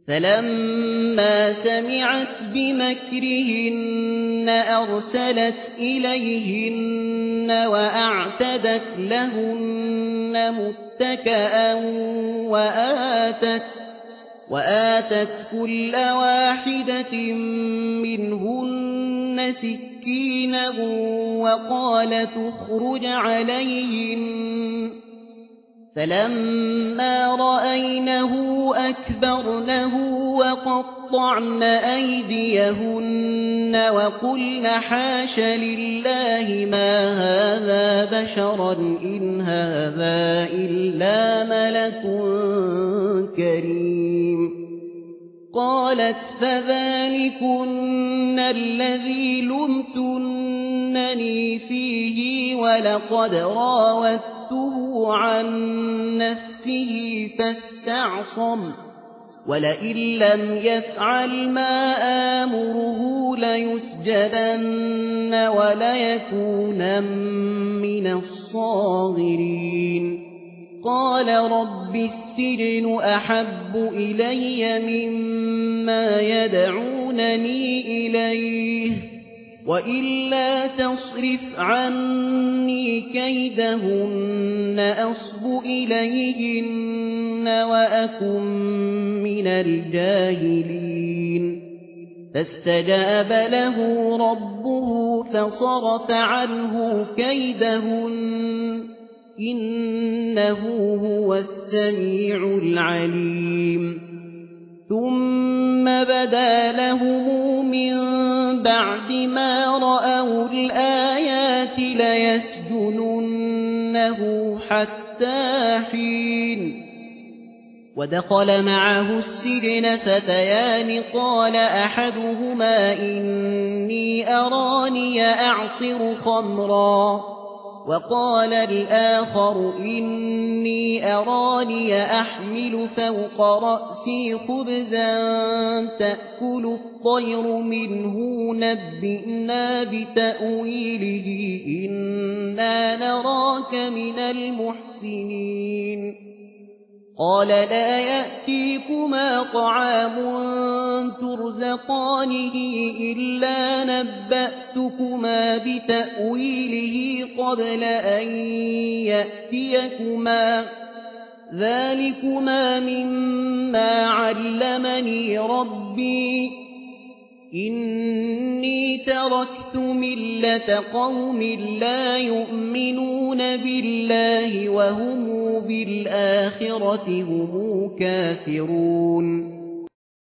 فلما سمعت بمكرهن أرسلت إليهن وأعتدت لهن متكئا وآتت كل واحدة منهن سكينا وقالت اخرج عليهن فلما رأينه أكبرنه وقطعن أيديهن وقلن حاش لله ما هذا بشرا إن هذا إلا ملك كريم. قالت فذلكن الذي لمتنني فيه ولقد راودته عن نفسه فاستعصم ولئن لم يفعل ما آمره ليسجنن وليكونن من الصاغرين. قال رب السجن أحب إلي مما يدعونني إليه وإلا تصرف عني كيدهن أصب إليهن وأكن من الجاهلين. فاستجاب له ربه فصرف عنه كيدهن إنه هو السميع العليم. ثم بدا لهم من بعد ما رأوا الآيات ليسجننه حتى حين. ودخل معه السجن فتيان قال أحدهما إني أراني أعصر خمرا وقال الآخر إني أراني أحمل فوق رأسي خبزا تأكل الطير منه نبئنا بتأويله إنا نراك من المحسنين. قال لا يأتيكما طعام ترزقانه إلا نبأتكما بتأويله قبل أن يأتيكما ذلكما مما علمني ربي إني تركت ملة قوم لا يؤمنون بالله وهم بالآخرة هم كافرون.